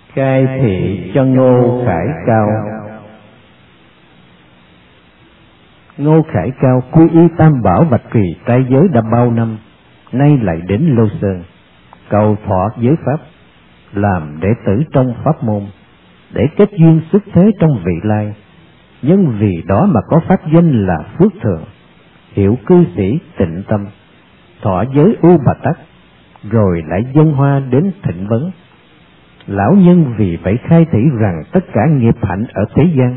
Khai thị cho Ngô Khải Cao. Ngô Khải Cao quy y Tam Bảo Bạch Kỳ trai giới đã bao năm, nay lại đến Lô Sơn cầu thọ giới pháp, làm đệ tử trong pháp môn, để kết duyên xuất thế trong vị lai. Nhân vì đó mà có pháp danh là Phước Thượng, hiệu cư sĩ tịnh tâm, thọ giới U Bà Tắc, rồi lại dâng hoa đến thịnh vấn. Lão nhân vì vậy khai thị rằng tất cả nghiệp hạnh ở thế gian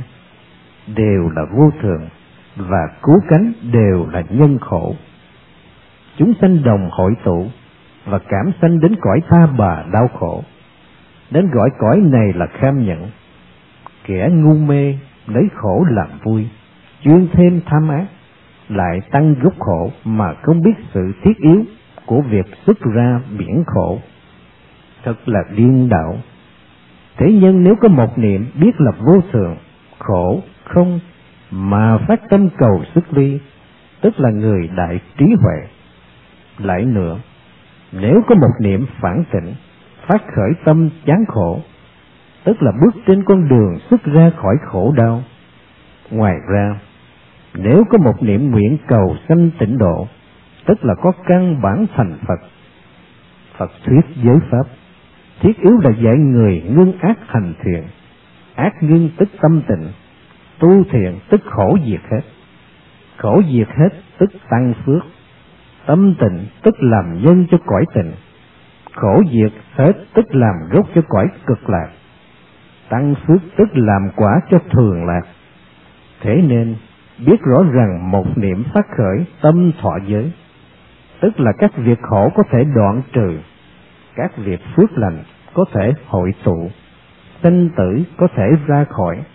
đều là vô thường, và cứu cánh đều là nhân khổ. Chúng sanh đồng hội tụ và cảm sanh đến cõi tha bà đau khổ. Đến gọi cõi này là kham nhẫn. Kẻ ngu mê lấy khổ làm vui, chuyên thêm tham ác, lại tăng gốc khổ mà không biết sự thiết yếu của việc xuất ra biển khổ. Thật là điên đạo. Thế nhân nếu có một niệm biết là vô thường, khổ, không, mà phát tâm cầu xuất ly, tức là người đại trí huệ. Lại nữa, nếu có một niệm phản tịnh, phát khởi tâm chán khổ, tức là bước trên con đường xuất ra khỏi khổ đau. Ngoài ra, nếu có một niệm nguyện cầu sanh tịnh độ, tức là có căn bản thành Phật. Phật thuyết giới pháp, thiết yếu là dạy người ngưng ác hành thiện. Ác ngưng tức tâm tịnh, tu thiện tức khổ diệt hết. Khổ diệt hết tức tăng phước. Tâm tịnh tức làm nhân cho cõi tịnh. Khổ diệt hết tức làm gốc cho cõi cực lạc. Tăng phước tức làm quả cho thường lạc. Thế nên biết rõ rằng một niệm phát khởi tâm thọ giới, tức là các việc khổ có thể đoạn trừ, các việc phước lành có thể hội tụ, sinh tử có thể ra khỏi,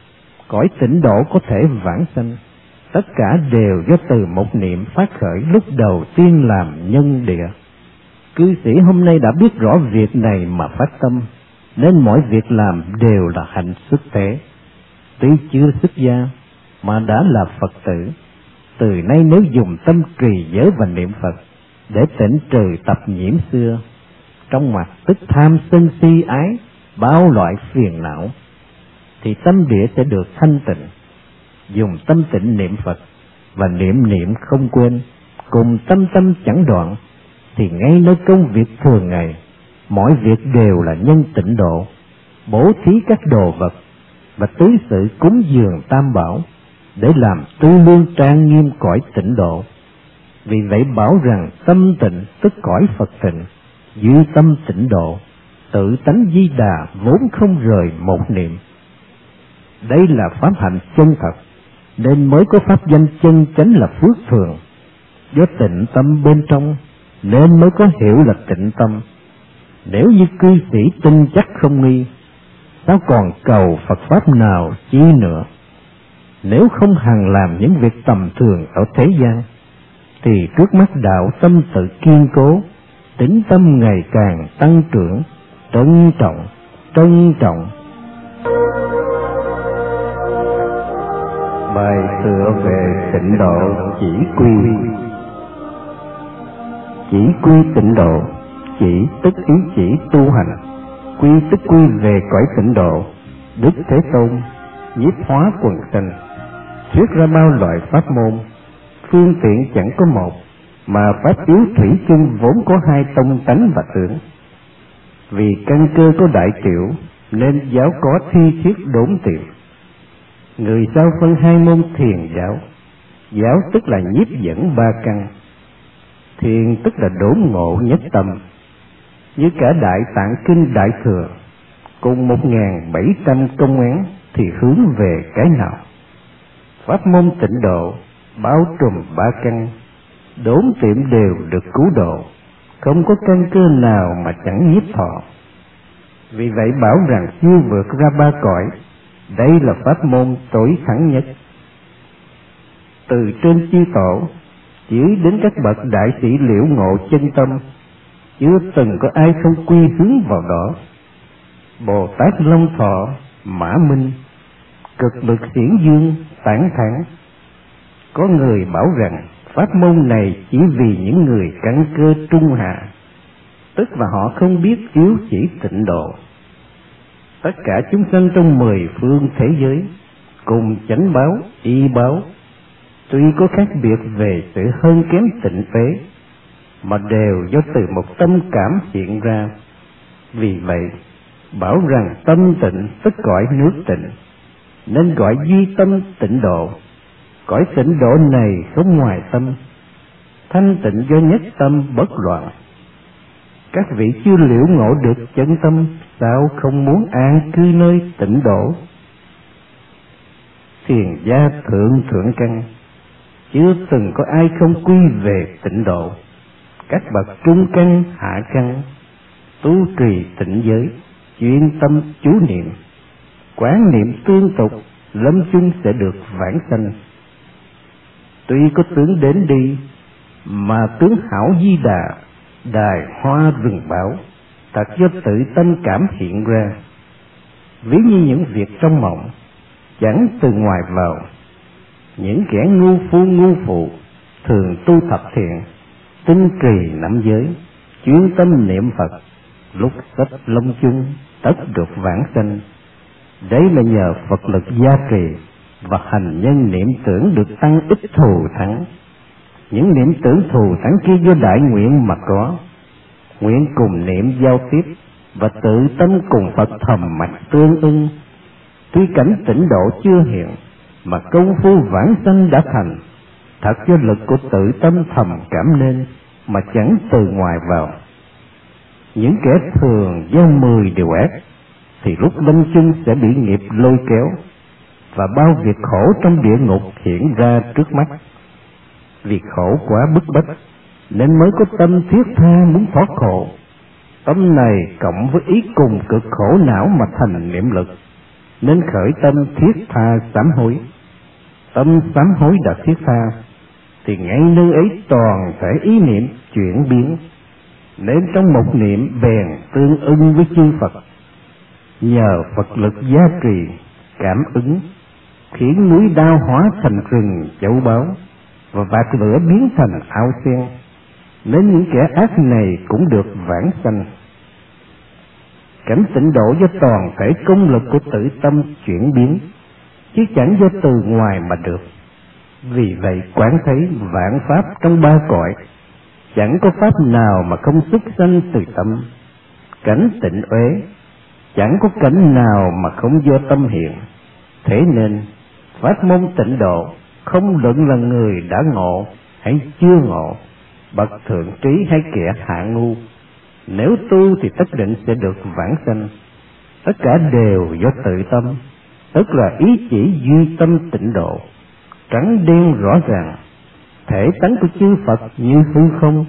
cõi tịnh độ có thể vãng sanh. Tất cả đều do từ một niệm phát khởi lúc đầu tiên làm nhân địa. Cư sĩ hôm nay đã biết rõ việc này mà phát tâm, nên mọi việc làm đều là hạnh xuất thế. Tuy chưa xuất gia mà đã là Phật tử, từ nay nếu dùng tâm trì giới và niệm Phật để tịnh trừ tập nhiễm xưa, trong mặt tức tham sân si ái, bao loại phiền não, thì tâm địa sẽ được thanh tịnh. Dùng tâm tịnh niệm Phật và niệm niệm không quên, cùng tâm tâm chẳng đoạn, thì ngay nơi công việc thường ngày, mọi việc đều là nhân tịnh độ, bố thí các đồ vật và tứ sự cúng dường Tam Bảo, để làm tư lương trang nghiêm cõi tịnh độ. Vì vậy bảo rằng tâm tịnh tức cõi Phật tịnh, duy tâm tịnh độ, tự tánh Di Đà vốn không rời một niệm. Đây là pháp hạnh chân thật, nên mới có pháp danh chân chánh là Phước Thường. Do tịnh tâm bên trong nên mới có hiệu là tịnh tâm. Nếu như cư sĩ tin chắc không nghi, sao còn cầu Phật pháp nào chi nữa? Nếu không hằng làm những việc tầm thường ở thế gian, thì trước mắt đạo tâm tự kiên cố, tính tâm ngày càng tăng trưởng, trân trọng, trân trọng. Bài tựa về tịnh độ chỉ quy. Chỉ quy tịnh độ, chỉ tức ý chỉ tu hành, quy tức quy về cõi tịnh độ. Đức Thế Tôn nhiếp hóa quần sanh, thuyết ra bao loại pháp môn, phương tiện chẳng có một, mà pháp yếu thủy chung vốn có hai tông tánh và tướng. Vì căn cơ có đại triệu, nên giáo có thi thiết đốn tiệm. Người sao phân hai môn thiền giáo. Giáo tức là nhiếp dẫn ba căn, thiền tức là đốn ngộ nhất tâm. Như cả Đại Tạng Kinh Đại Thừa, cùng 1.700 công án thì hướng về cái nào? Pháp môn tịnh độ bao trùm ba căn, đốn tiệm đều được cứu độ, không có căn cơ nào mà chẳng nhiếp thọ. Vì vậy bảo rằng chưa vượt ra ba cõi, đây là pháp môn tối thắng nhất. Từ trên chư tổ dưới đến các bậc đại sĩ liễu ngộ chân tâm, chưa từng có ai không quy hướng vào đó. Bồ Tát Long Thọ, Mã Minh, cực lực xiển dương, tán thán. Có người bảo rằng pháp môn này chỉ vì những người căn cơ trung hạ, tức là họ không biết yếu chỉ tịnh độ. tất cả chúng sanh trong 10 phương thế giới cùng chánh báo, y báo, tuy có khác biệt về sự hơn kém tịnh phế, mà đều do từ một tâm cảm hiện ra. Vì vậy, bảo rằng tâm tịnh tất cõi nước tịnh, nên gọi duy tâm tịnh độ. Cõi tịnh độ này không ngoài tâm, thanh tịnh do nhất tâm bất loạn. Các vị chưa liễu ngộ được chân tâm, sao không muốn an cư nơi tịnh độ? Thiền gia thượng thượng căn, chưa từng có ai không quy về tịnh độ. Các bậc trung căn hạ căn, tu trì tịnh giới, chuyên tâm chú niệm, quán niệm tương tục, lâm chung sẽ được vãng sanh. Tuy có tướng đến đi, mà tướng hảo di đà, đài hoa rừng bảo, thật do tự tâm cảm hiện ra. Ví như những việc trong mộng, chẳng từ ngoài vào. Những kẻ ngu phu ngu phụ thường tu thập thiện, tinh trì năm giới, chuyên tâm niệm Phật, lúc sắp lâm chung tất được vãng sanh. Đấy là nhờ Phật lực gia trì và hành nhân niệm tưởng được tăng ít thù thắng. Những niệm tưởng thù thắng kia do đại nguyện mà có, nguyện cùng niệm giao tiếp và tự tâm cùng Phật thầm mạch tương ưng. Tuy cảnh tịnh độ chưa hiện, mà công phu vãng sanh đã thành, thật do lực của tự tâm thầm cảm nên, mà chẳng từ ngoài vào. Những kẻ thường gieo 10 điều ác, thì lúc lâm chung sẽ bị nghiệp lôi kéo, và bao việc khổ trong địa ngục hiện ra trước mắt. Vì khổ quá bức bách, nên mới có tâm thiết tha muốn thoát khổ. Tâm này cộng với ý cùng cực khổ não mà thành niệm lực, nên khởi tâm thiết tha sám hối. Tâm sám hối đã thiết tha, thì ngay nơi ấy toàn thể ý niệm chuyển biến, nên trong một niệm bèn tương ưng với chư Phật. Nhờ Phật lực gia trì, cảm ứng, khiến núi đao hóa thành rừng châu báu, và bạc lửa biến thành ao sen, nên những kẻ ác này cũng được vãng sanh. Cảnh tịnh độ do toàn thể công lực của tự tâm chuyển biến, chứ chẳng do từ ngoài mà được. Vì vậy quán thấy vạn pháp trong ba cõi, chẳng có pháp nào mà không xuất sanh từ tâm. Cảnh tịnh uế, chẳng có cảnh nào mà không do tâm hiện. Thế nên pháp môn tịnh độ không luận là người đã ngộ hay chưa ngộ, bậc thượng trí hay kẻ hạ ngu, nếu tu thì tất định sẽ được vãng sanh. Tất cả đều do tự tâm, tức là ý chỉ duy tâm tịnh độ, trắng đen rõ ràng. Thể tánh của chư Phật như hư không,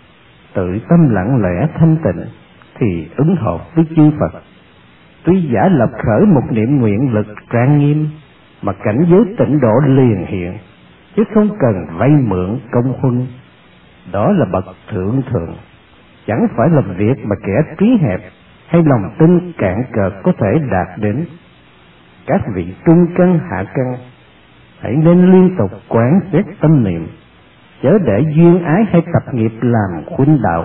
tự tâm lặng lẽ thanh tịnh thì ứng hợp với chư Phật. Tuy giả lập khởi một niệm nguyện lực trang nghiêm, mà cảnh giới tịnh độ liền hiện, chứ không cần vay mượn công huân. Đó là bậc thượng thượng, chẳng phải là việc mà kẻ trí hẹp hay lòng tin cạn cợt có thể đạt đến. Các vị trung căn hạ căn, hãy nên liên tục quán xét tâm niệm, chớ để duyên ái hay tập nghiệp làm khuynh đảo.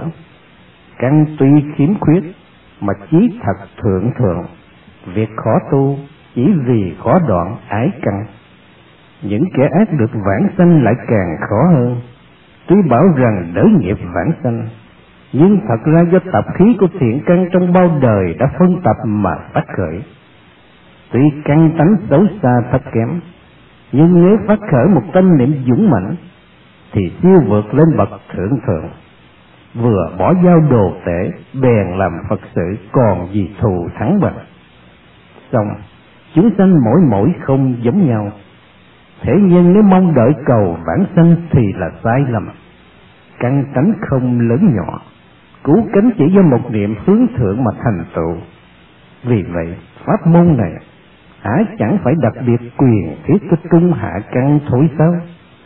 Căn tuy khiếm khuyết, mà chí thật thượng thượng, việc khó tu chỉ vì khó đoạn ái căn. Những kẻ ác được vãng sanh lại càng khó hơn. Tuy bảo rằng đỡ nghiệp vãng sanh, nhưng thật ra do tập khí của thiện căn trong bao đời đã phân tập mà phát khởi. Tuy căn tánh xấu xa thấp kém, nhưng nếu phát khởi một tâm niệm dũng mãnh, thì siêu vượt lên bậc thượng thượng. Vừa bỏ dao đồ tể, bèn làm Phật sự, còn gì thù thắng bằng. Xong, chúng sanh mỗi không giống nhau. Thế nhưng nếu mong đợi cầu vãng sanh thì là sai lầm. Căn tánh không lớn nhỏ, cứu cánh chỉ do một niệm hướng thượng mà thành tựu. Vì vậy, pháp môn này há chẳng phải đặc biệt quyền thiết cho trung hạ căn thối sao?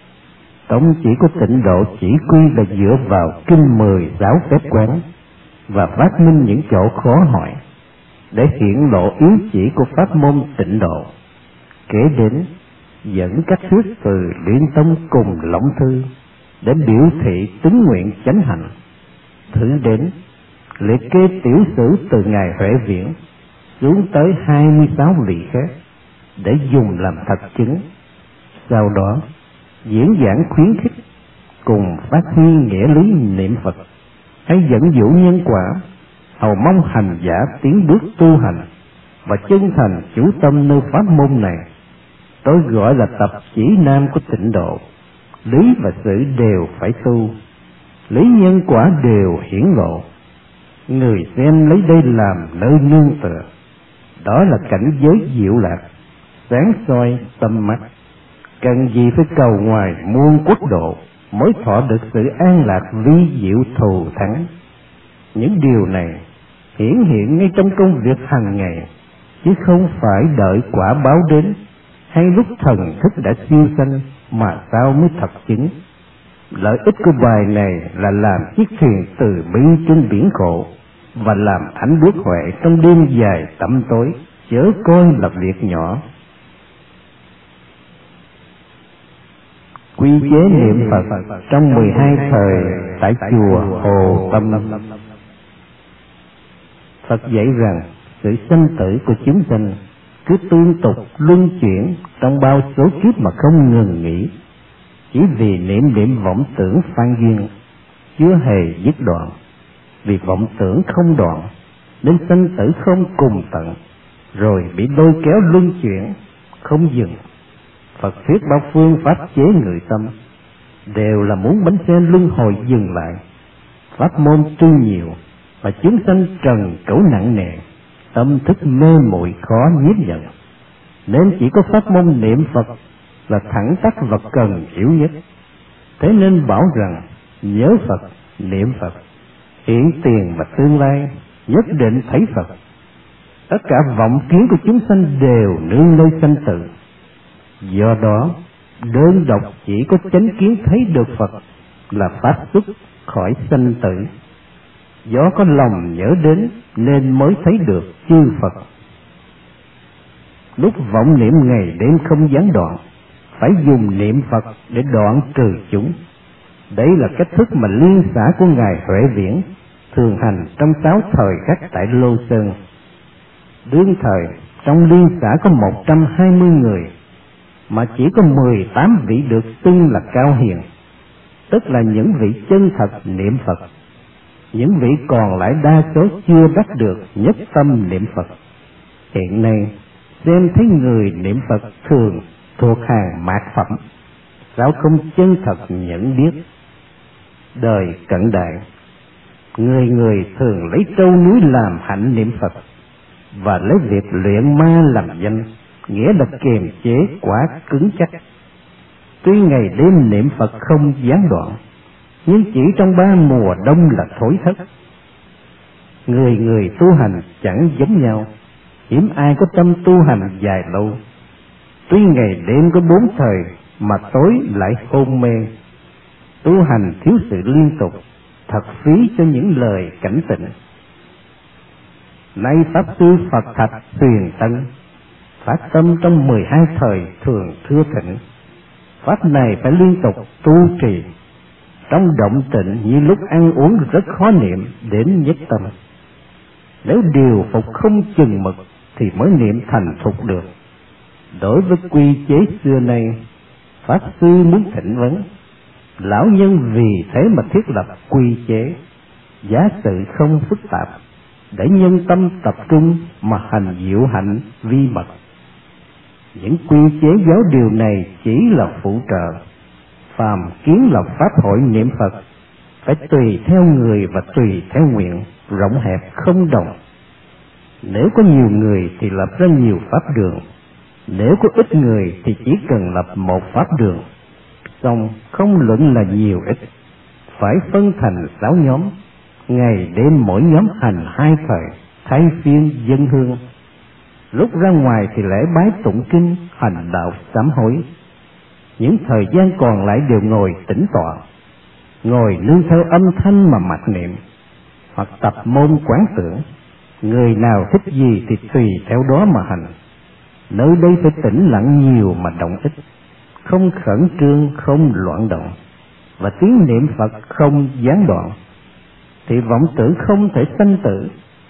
Tông chỉ của tịnh độ chỉ quy là dựa vào kinh 10 giáo phép quán và phát minh những chỗ khó hỏi, để hiện lộ yếu chỉ của pháp môn tịnh độ. Kế đến dẫn các thuyết từ Liên Tông cùng Lộng Thư để biểu thị tín nguyện chánh hạnh. Thứ đến liệt kê tiểu sử từ ngài Huệ Viễn, xuống tới 26 vị khác để dùng làm thật chứng. Sau đó diễn giảng khuyến khích cùng phát huy nghĩa lý niệm Phật, hay dẫn dụ nhân quả, hầu mong hành giả tiến bước tu hành và chân thành chủ tâm nơi pháp môn này. Tôi gọi là tập chỉ nam của tịnh độ. Lý và sự đều phải tu, lý nhân quả đều hiển lộ. Người xem lấy đây làm nơi nương tựa. Đó là cảnh giới diệu lạc, sáng soi tâm mắt. Cần gì phải cầu ngoài muôn quốc độ mới thọ được sự an lạc vi diệu thù thắng. Những điều này hiển hiện ngay trong công việc hàng ngày, chứ không phải đợi quả báo đến hay lúc thần thức đã siêu sanh mà sao mới thật chứng. Lợi ích của bài này là làm chiếc thuyền từ bi trên biển khổ và làm ánh đuốc huệ trong đêm dài tăm tối, chớ coi là việc nhỏ. Quy chế niệm Phật trong 12 thời tại chùa Hồ Tâm. Phật dạy rằng sự sanh tử của chúng sanh cứ tương tục luân chuyển trong bao số kiếp mà không ngừng nghỉ, chỉ vì niệm vọng tưởng phan duyên chưa hề dứt đoạn. Vì vọng tưởng không đoạn nên sanh tử không cùng tận, rồi bị lôi kéo luân chuyển không dừng. Phật thuyết bao phương pháp chế người tâm đều là muốn bánh xe luân hồi dừng lại. Pháp môn tu nhiều mà chúng sanh trần cẩu nặng nề, tâm thức mê muội khó nhiếp nhận, nên chỉ có pháp môn niệm Phật là thẳng tắc và cần yếu nhất. Thế nên bảo rằng nhớ Phật, niệm Phật, hiện tiền và tương lai nhất định thấy Phật. Tất cả vọng kiến của chúng sanh đều nương nơi sanh tử. Do đó đơn độc chỉ có chánh kiến thấy được Phật là phát xuất khỏi sanh tử. Do có lòng nhớ đến nên mới thấy được chư Phật. Lúc vọng niệm ngày đêm không gián đoạn, phải dùng niệm Phật để đoạn trừ chúng. Đấy là cách thức mà liên xã của Ngài Huệ Viễn thường hành trong 6 thời khắc tại Lô Sơn. Đương thời trong liên xã có 120 người, mà chỉ có 18 vị được xưng là cao hiền, tức là những vị chân thật niệm Phật. Những vị còn lại đa số chưa đắc được nhất tâm niệm Phật. Hiện nay xem thấy người niệm Phật thường thuộc hàng mạt phẩm, sao không chân thật nhận biết. Đời cận đại, người người thường lấy trâu núi làm hạnh niệm Phật, và lấy việc luyện ma làm danh, nghĩa là kiềm chế quá cứng chắc. Tuy ngày đêm niệm Phật không gián đoạn, nhưng chỉ trong 3 mùa đông là thối thất. Người người tu hành chẳng giống nhau, hiếm ai có tâm tu hành dài lâu. Tuy ngày đêm có 4 thời mà tối lại hôn mê. Tu hành thiếu sự liên tục, thật phí cho những lời cảnh tỉnh. Nay Pháp Sư Phật Thạch Tuyền Tân phát tâm trong 12 thời thường thưa thỉnh. Pháp này phải liên tục tu trì. Trong động tịnh như lúc ăn uống rất khó niệm đến nhất tâm. Nếu điều phục không chừng mực thì mới niệm thành thục được. Đối với quy chế xưa nay, Pháp Sư muốn thỉnh vấn. Lão nhân vì thế mà thiết lập quy chế, giá sự không phức tạp, để nhân tâm tập trung mà hành diệu hạnh vi mật. Những quy chế giáo điều này chỉ là phụ trợ. Phàm kiến lập pháp hội niệm Phật phải tùy theo người và tùy theo nguyện, rộng hẹp không đồng. Nếu có nhiều người thì lập ra nhiều pháp đường, nếu có ít người thì chỉ cần lập một pháp đường. Xong không luận là nhiều ít, phải phân thành 6 nhóm, ngày đêm mỗi nhóm hành 2 thời, thay phiên dân hương. Lúc ra ngoài thì lễ bái tụng kinh, hành đạo sám hối. Những thời gian còn lại đều ngồi tĩnh tọa, ngồi nương theo âm thanh mà mạch niệm, hoặc tập môn quán tưởng. Người nào thích gì thì tùy theo đó mà hành. Nơi đây phải tĩnh lặng nhiều mà động ít, không khẩn trương, không loạn động, và tiếng niệm Phật không gián đoạn, thì vọng tưởng không thể sanh tử.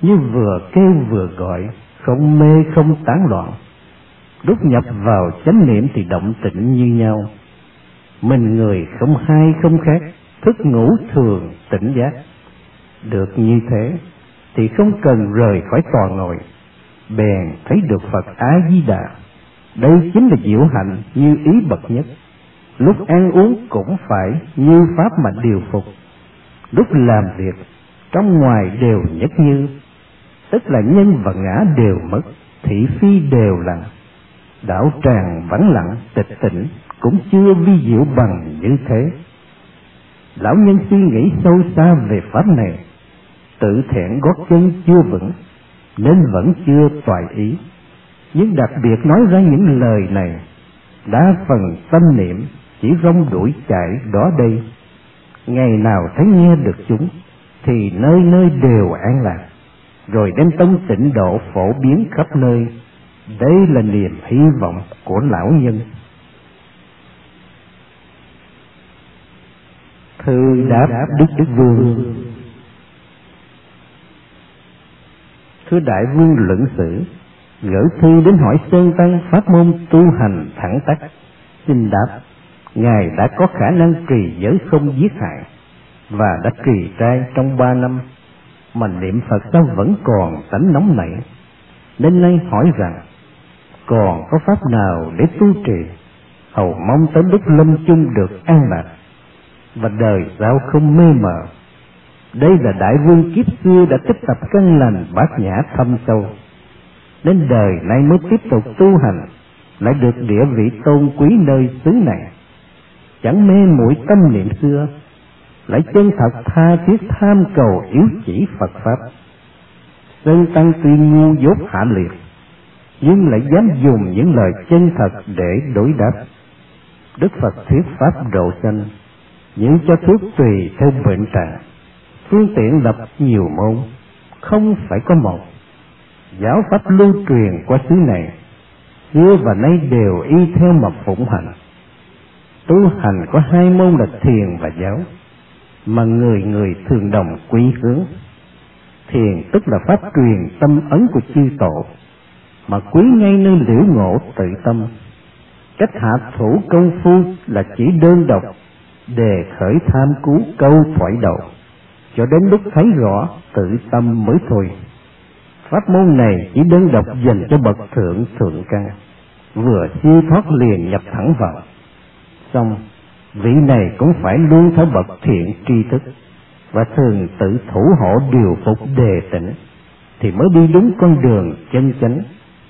như vừa kêu vừa gọi, không mê không tán loạn. Lúc nhập vào chánh niệm thì động tĩnh như nhau, mình người không hai không khác, thức ngủ thường tỉnh giác. Được như thế thì không cần rời khỏi tòa ngồi, bèn thấy được Phật A Di Đà. Đây chính là diệu hạnh như ý bậc nhất. Lúc ăn uống cũng phải như pháp mà điều phục, lúc làm việc trong ngoài đều nhất như, tức là nhân và ngã đều mất, thị phi đều lặng. Đạo tràng vắng lặng tịch tỉnh cũng chưa vi diệu bằng như thế. Lão nhân suy nghĩ sâu xa về pháp này, tự thẹn gót chân chưa vững nên vẫn chưa toại ý, nhưng đặc biệt nói ra những lời này, đa phần tâm niệm chỉ rong đuổi chạy đó đây. Ngày nào thấy nghe được chúng thì nơi nơi đều an lạc, rồi đem tông tịnh độ phổ biến khắp nơi. Đây là niềm hy vọng của lão nhân. Thư đáp Đức Vương. Thưa Đại Vương Luận Sử, gửi thư đến hỏi Sơn Tăng pháp môn tu hành thẳng tắc. Xin đáp, Ngài đã có khả năng trì giới không giết hại và đã trì trai trong 3 năm, mà niệm Phật sao vẫn còn tánh nóng nảy, nên nay hỏi rằng còn có pháp nào để tu trì, hầu mong tới lúc lâm chung được an lạc và đời sau không mê mờ. Đây là Đại Vương kiếp xưa đã tích tập căn lành bát nhã thâm sâu, nên đời nay mới tiếp tục tu hành, lại được địa vị tôn quý nơi xứ này. Chẳng mê muội tâm niệm xưa, lại chân thật tha thiết tham cầu yếu chỉ Phật pháp. Sơn Tăng tuy ngu dốt hạ liệt, nhưng lại dám dùng những lời chân thật để đối đáp. Đức Phật thuyết pháp độ sanh, nhưng cho thuốc tùy theo bệnh trạng, phương tiện lập nhiều môn, không phải có một. Giáo pháp lưu truyền qua xứ này, xưa và nay đều y theo mà phụng hành. Tu hành có 2 môn là thiền và giáo, mà người người thường đồng quy hướng. Thiền tức là pháp truyền tâm ấn của chư tổ, mà quý ngay nơi liễu ngộ tự tâm. Cách hạ thủ công phu là chỉ đơn độc, đề khởi tham cứu câu thoại đầu, cho đến lúc thấy rõ tự tâm mới thôi. Pháp môn này chỉ đơn độc dành cho bậc thượng căn, vừa siêu thoát liền nhập thẳng vào. Xong, vị này cũng phải luôn theo bậc thiện tri thức, và thường tự thủ hộ điều phục đề tỉnh, thì mới đi đúng con đường chân chánh.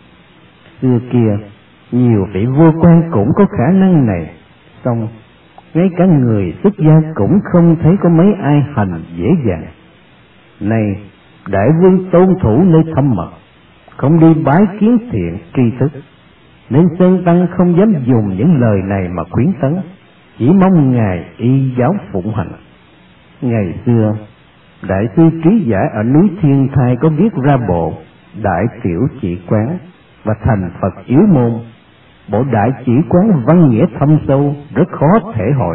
Xưa kia, nhiều vị vua quan cũng có khả năng này, xong ngay cả người xuất gia cũng không thấy có mấy ai hành dễ dàng. Này, Đại Vương tôn thủ nơi thâm mật, không đi bái kiến thiện tri thức, nên Sơn Tăng không dám dùng những lời này mà khuyến tấn, chỉ mong Ngài y giáo phụng hành. Ngày xưa, Đại sư Trí Giả ở núi Thiên Thai có viết ra bộ Đại Tiểu Chỉ Quán và thành Phật Yếu Môn. Bộ Đại Chỉ Quán văn nghĩa thâm sâu, rất khó thể hội.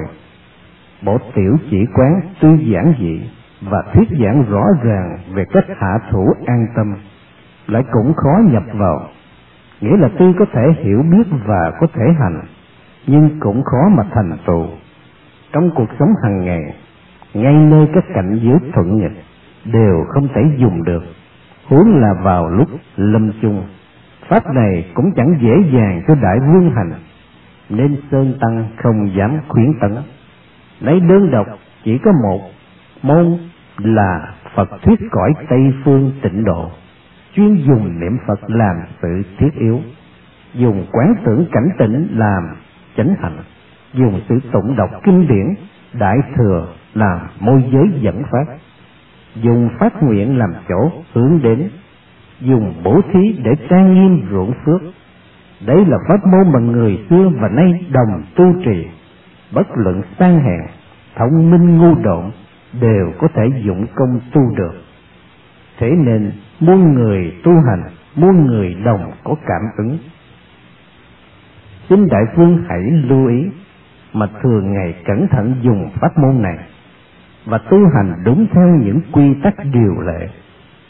Bộ Tiểu Chỉ Quán tuy giản dị và thuyết giảng rõ ràng về cách hạ thủ an tâm, lại cũng khó nhập vào. Nghĩa là tuy có thể hiểu biết và có thể hành, nhưng cũng khó mà thành tựu. Trong cuộc sống hàng ngày, ngay nơi các cảnh giới thuận nghịch đều không thể dùng được, huống là vào lúc lâm chung. Pháp này cũng chẳng dễ dàng cho Đại Vương hành, nên Sơn Tăng không dám khuyến tấn. Lấy đơn độc chỉ có một môn là Phật thuyết cõi Tây Phương Tịnh Độ, chuyên dùng niệm Phật làm sự thiết yếu, dùng quán tưởng cảnh tỉnh làm chánh hạnh, dùng sự tụng đọc kinh điển Đại Thừa làm môi giới dẫn phát, dùng phát nguyện làm chỗ hướng đến, dùng bố thí để trang nghiêm ruộng phước. Đấy là pháp môn mà người xưa và nay đồng tu trì, bất luận sang hèn, thông minh ngu độn đều có thể dụng công tu được. Thế nên muôn người tu hành, muôn người đồng có cảm ứng. Xin Đại Vương hãy lưu ý mà thường ngày cẩn thận dùng pháp môn này và tu hành đúng theo những quy tắc điều lệ.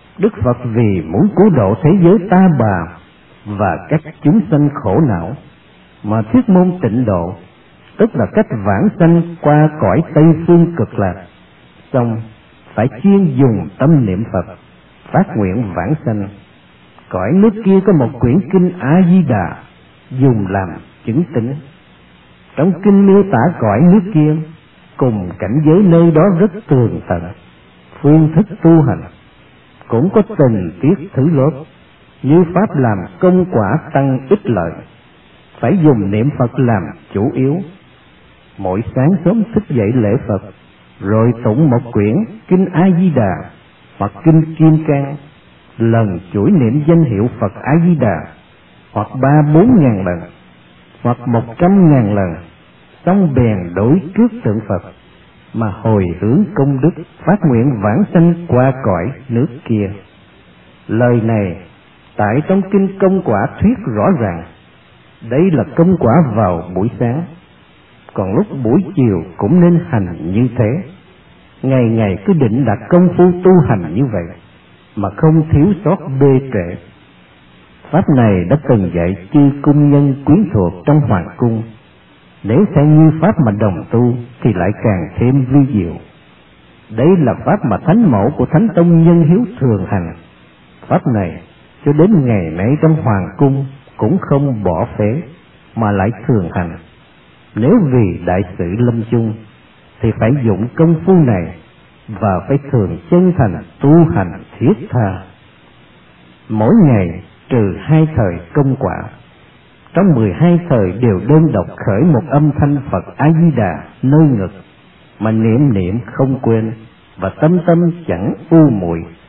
Đức Phật vì muốn cứu độ thế giới ta bà và các chúng sanh khổ não mà thuyết môn tịnh độ, tức là cách vãng sanh qua cõi Tây Phương Cực Lạc. Xong phải chuyên dùng tâm niệm Phật, phát nguyện vãng sanh. Cõi nước kia có một quyển kinh A Di Đà dùng làm chứng tín. Trong kinh miêu tả cõi nước kia cùng cảnh giới nơi đó rất tường tận, phương thức tu hành cũng có tình tiết thử lốt, như pháp làm công quả tăng ích lợi, phải dùng niệm Phật làm chủ yếu. Mỗi sáng sớm thức dậy lễ Phật, rồi tụng một quyển kinh A Di Đà hoặc kinh Kim Cang, lần chuỗi niệm danh hiệu Phật A Di Đà hoặc 3-4 ngàn lần hoặc 100.000 lần, xong bèn đối trước tượng Phật mà hồi hướng công đức, phát nguyện vãng sanh qua cõi nước kia. Lời này tại trong kinh Công Quả thuyết rõ ràng, đây là công quả vào buổi sáng, còn lúc buổi chiều cũng nên hành như thế. Ngày ngày cứ định đặt công phu tu hành như vậy mà không thiếu sót bê trễ. Pháp này đã từng dạy chư cung nhân quyến thuộc trong hoàng cung, nếu theo như pháp mà đồng tu thì lại càng thêm vi diệu. Đây là pháp mà thánh mẫu của Thánh Tông Nhân Hiếu thường hành. Pháp này cho đến ngày nay trong hoàng cung cũng không bỏ phế mà lại thường hành. Nếu vì đại sự lâm chung thì phải dụng công phu này và phải thường chân thành tu hành thiết tha. Mỗi ngày trừ 2 thời công quả, trong 12 thời đều đơn độc khởi một âm thanh Phật A Di Đà nơi ngực mà niệm niệm không quên, và tâm tâm chẳng u muội